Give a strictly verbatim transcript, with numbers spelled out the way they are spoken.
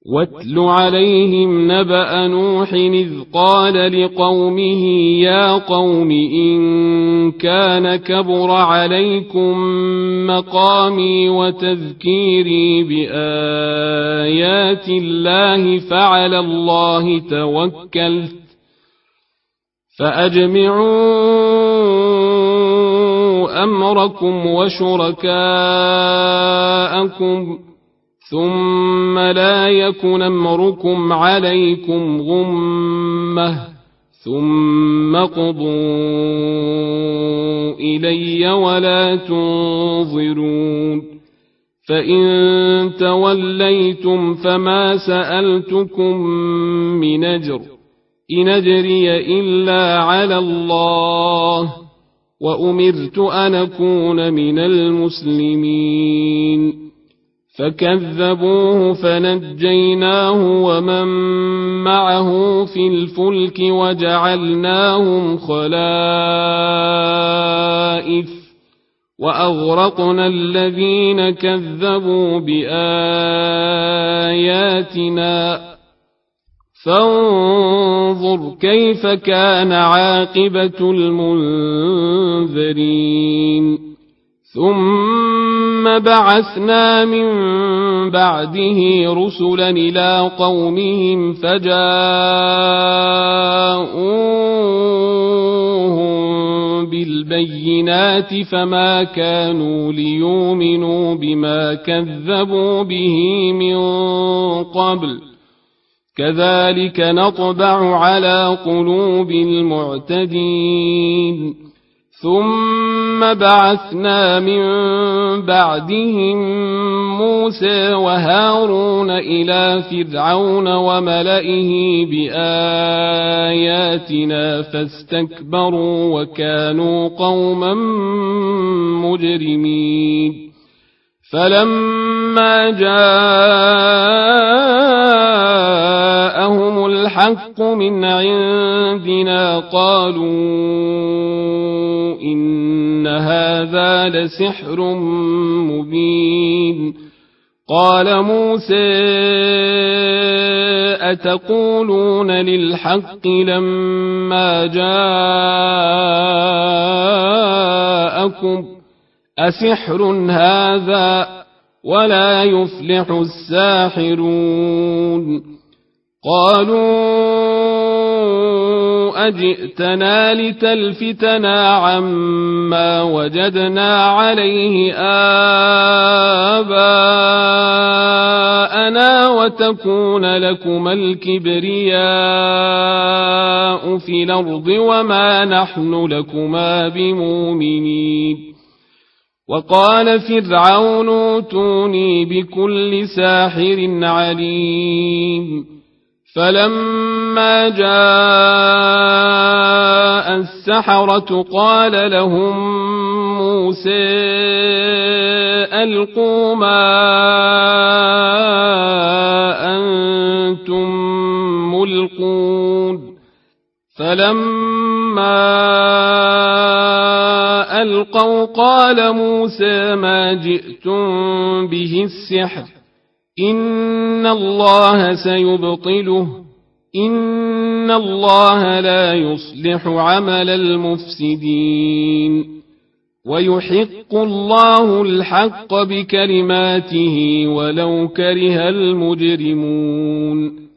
واتل عليهم نبأ نوح إذ قال لقومه يا قوم إن كان كبر عليكم مقامي وتذكيري بآيات الله فعلى الله توكلت فأجمعوا أمركم وشركاءكم ثم لا يكن أمركم عليكم غمة ثم قضوا إلي ولا تنظرون فإن توليتم فما سألتكم من أجر إن أجري إلا على الله وأمرت أن أكون من المسلمين فكذبوه فنجيناه ومن معه في الفلك وجعلناهم خلائف وأغرقنا الذين كذبوا بآياتنا فانظر كيف كان عاقبة المنذرين ثم بعثنا من بعده رسلا إلى قومهم فجاءوهم بالبينات فما كانوا ليؤمنوا بما كذبوا به من قبل كذلك نطبع على قلوب المعتدين ثم بعثنا من بعدهم موسى وهارون إلى فرعون وملئه بآياتنا فاستكبروا وكانوا قوما مجرمين فلما جاءهم الحق من عندنا قالوا إن هذا لسحر مبين قال موسى أتقولون للحق لما جاءكم أسحر هذا ولا يفلح الساحرون قالوا أجئتنا لتلفتنا عما وجدنا عليه آباءنا وتكون لكما الكبرياء في الأرض وما نحن لكما بمؤمنين وقال فرعون ائتوني بكل ساحر عليم فلما جاء السحرة قال لهم موسى ألقوا ما أنتم ملقون فلما ألقوا قال موسى ما جئتم به السحر إن الله سيبطله إن الله لا يصلح عمل المفسدين ويحق الله الحق بكلماته ولو كره المجرمون